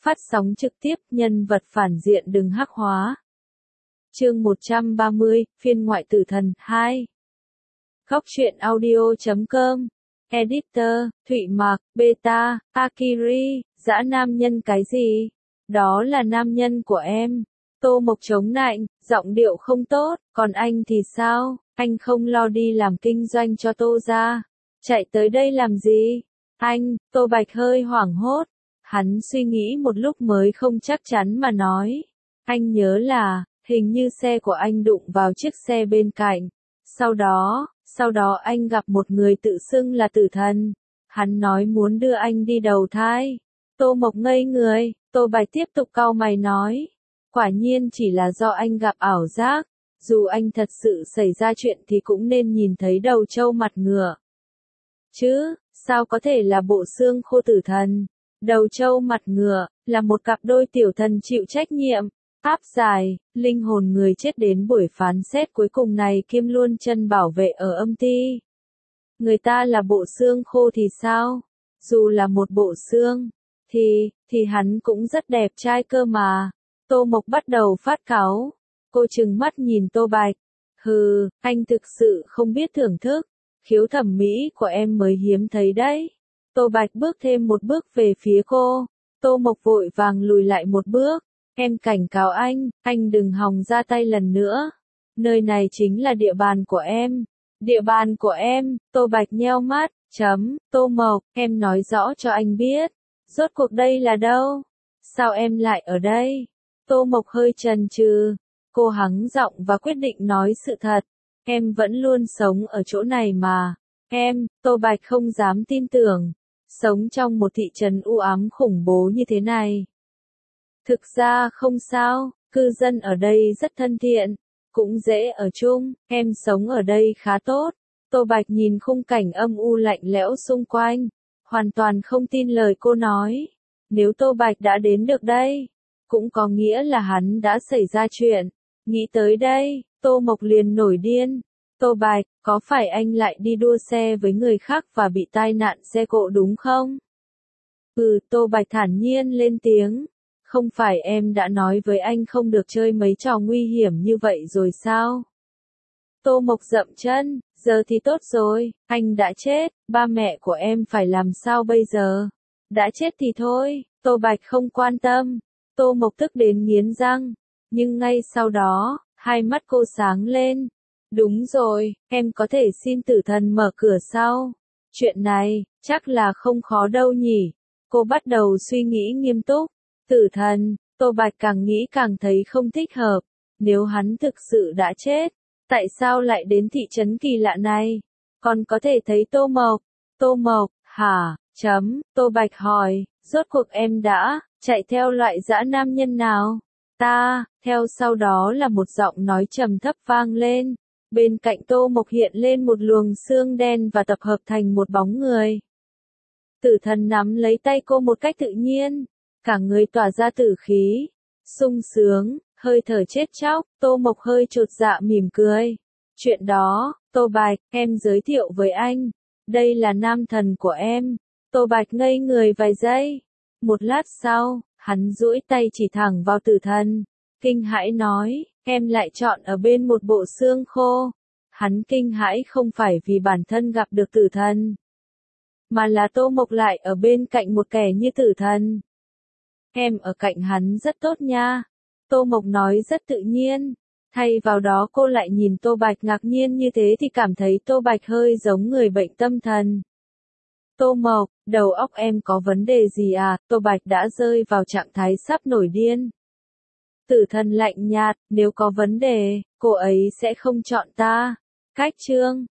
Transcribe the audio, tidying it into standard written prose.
phát sóng trực tiếp, nhân vật phản diện đừng hắc hóa. Chương 130, phiên ngoại tử thần 2. Góc truyện audio.com. Editor, Thụy Mạc, Beta, Akiri, dã nam nhân cái gì? Đó là nam nhân của em. Tô Mộc chống nạnh, giọng điệu không tốt, còn anh thì sao? Anh không lo đi làm kinh doanh cho Tô gia. Chạy tới đây làm gì? Anh, Tô Bạch hơi hoảng hốt. Hắn suy nghĩ một lúc mới không chắc chắn mà nói. Anh nhớ là, hình như xe của anh đụng vào chiếc xe bên cạnh. Sau đó anh gặp một người tự xưng là tử thần. Hắn nói muốn đưa anh đi đầu thai. Tô Mộc ngây người, Tô Bạch tiếp tục cau mày nói. Quả nhiên chỉ là do anh gặp ảo giác. Dù anh thật sự xảy ra chuyện thì cũng nên nhìn thấy đầu trâu mặt ngựa. Chứ, sao có thể là bộ xương khô tử thần? Đầu trâu mặt ngựa, là một cặp đôi tiểu thần chịu trách nhiệm. Áp dài, linh hồn người chết đến buổi phán xét cuối cùng này kiêm luôn chân bảo vệ ở âm ty. Người ta là bộ xương khô thì sao? Dù là một bộ xương, thì hắn cũng rất đẹp trai cơ mà. Tô Mộc bắt đầu phát cáu. Cô trừng mắt nhìn Tô Bạch. Hừ, anh thực sự không biết thưởng thức. Khiếu thẩm mỹ của em mới hiếm thấy đấy. Tô Bạch bước thêm một bước về phía cô. Tô Mộc vội vàng lùi lại một bước. Em cảnh cáo anh đừng hòng ra tay lần nữa. Nơi này chính là địa bàn của em. Địa bàn của em, Tô Bạch nheo mắt, Tô Mộc, em nói rõ cho anh biết. Rốt cuộc đây là đâu? Sao em lại ở đây? Tô Mộc hơi chần chừ. Cô hắng giọng và quyết định nói sự thật. Em vẫn luôn sống ở chỗ này mà. Tô Bạch không dám tin tưởng. Sống trong một thị trấn u ám khủng bố như thế này. Thực ra không sao, cư dân ở đây rất thân thiện, cũng dễ ở chung, em sống ở đây khá tốt. Tô Bạch nhìn khung cảnh âm u lạnh lẽo xung quanh, hoàn toàn không tin lời cô nói. Nếu Tô Bạch đã đến được đây, cũng có nghĩa là hắn đã xảy ra chuyện. Nghĩ tới đây, Tô Mộc liền nổi điên. Tô Bạch, có phải anh lại đi đua xe với người khác và bị tai nạn xe cộ đúng không? Tô Bạch thản nhiên lên tiếng. Không phải em đã nói với anh không được chơi mấy trò nguy hiểm như vậy rồi sao? Tô Mộc dậm chân, giờ thì tốt rồi, anh đã chết, ba mẹ của em phải làm sao bây giờ? Đã chết thì thôi, Tô Bạch không quan tâm. Tô Mộc tức đến nghiến răng, nhưng ngay sau đó, hai mắt cô sáng lên. Đúng rồi, em có thể xin tử thần mở cửa sau. Chuyện này, chắc là không khó đâu nhỉ? Cô bắt đầu suy nghĩ nghiêm túc. Tử thần, Tô Bạch càng nghĩ càng thấy không thích hợp. Nếu hắn thực sự đã chết, tại sao lại đến thị trấn kỳ lạ này? Còn có thể thấy Tô Mộc. Tô Mộc, hả? Tô Bạch hỏi, rốt cuộc em đã chạy theo loại dã nam nhân nào? Theo sau đó là một giọng nói trầm thấp vang lên. Bên cạnh Tô Mộc hiện lên một luồng xương đen và tập hợp thành một bóng người. Tử thần nắm lấy tay cô một cách tự nhiên. Cả người tỏa ra tử khí, sung sướng, hơi thở chết chóc. Tô Mộc hơi chột dạ mỉm cười. Chuyện đó, Tô Bạch, em giới thiệu với anh. Đây là nam thần của em. Tô Bạch ngây người vài giây. Một lát sau, hắn duỗi tay chỉ thẳng vào tử thần. Kinh hãi nói, em lại chọn ở bên một bộ xương khô. Hắn kinh hãi không phải vì bản thân gặp được tử thần, mà là Tô Mộc lại ở bên cạnh một kẻ như tử thần. Em ở cạnh hắn rất tốt nha. Tô Mộc nói rất tự nhiên. Thay vào đó cô lại nhìn Tô Bạch ngạc nhiên như thế thì cảm thấy Tô Bạch hơi giống người bệnh tâm thần. Tô Mộc, đầu óc em có vấn đề gì à? Tô Bạch đã rơi vào trạng thái sắp nổi điên. Tử thần lạnh nhạt, nếu có vấn đề, cô ấy sẽ không chọn ta. Cách chương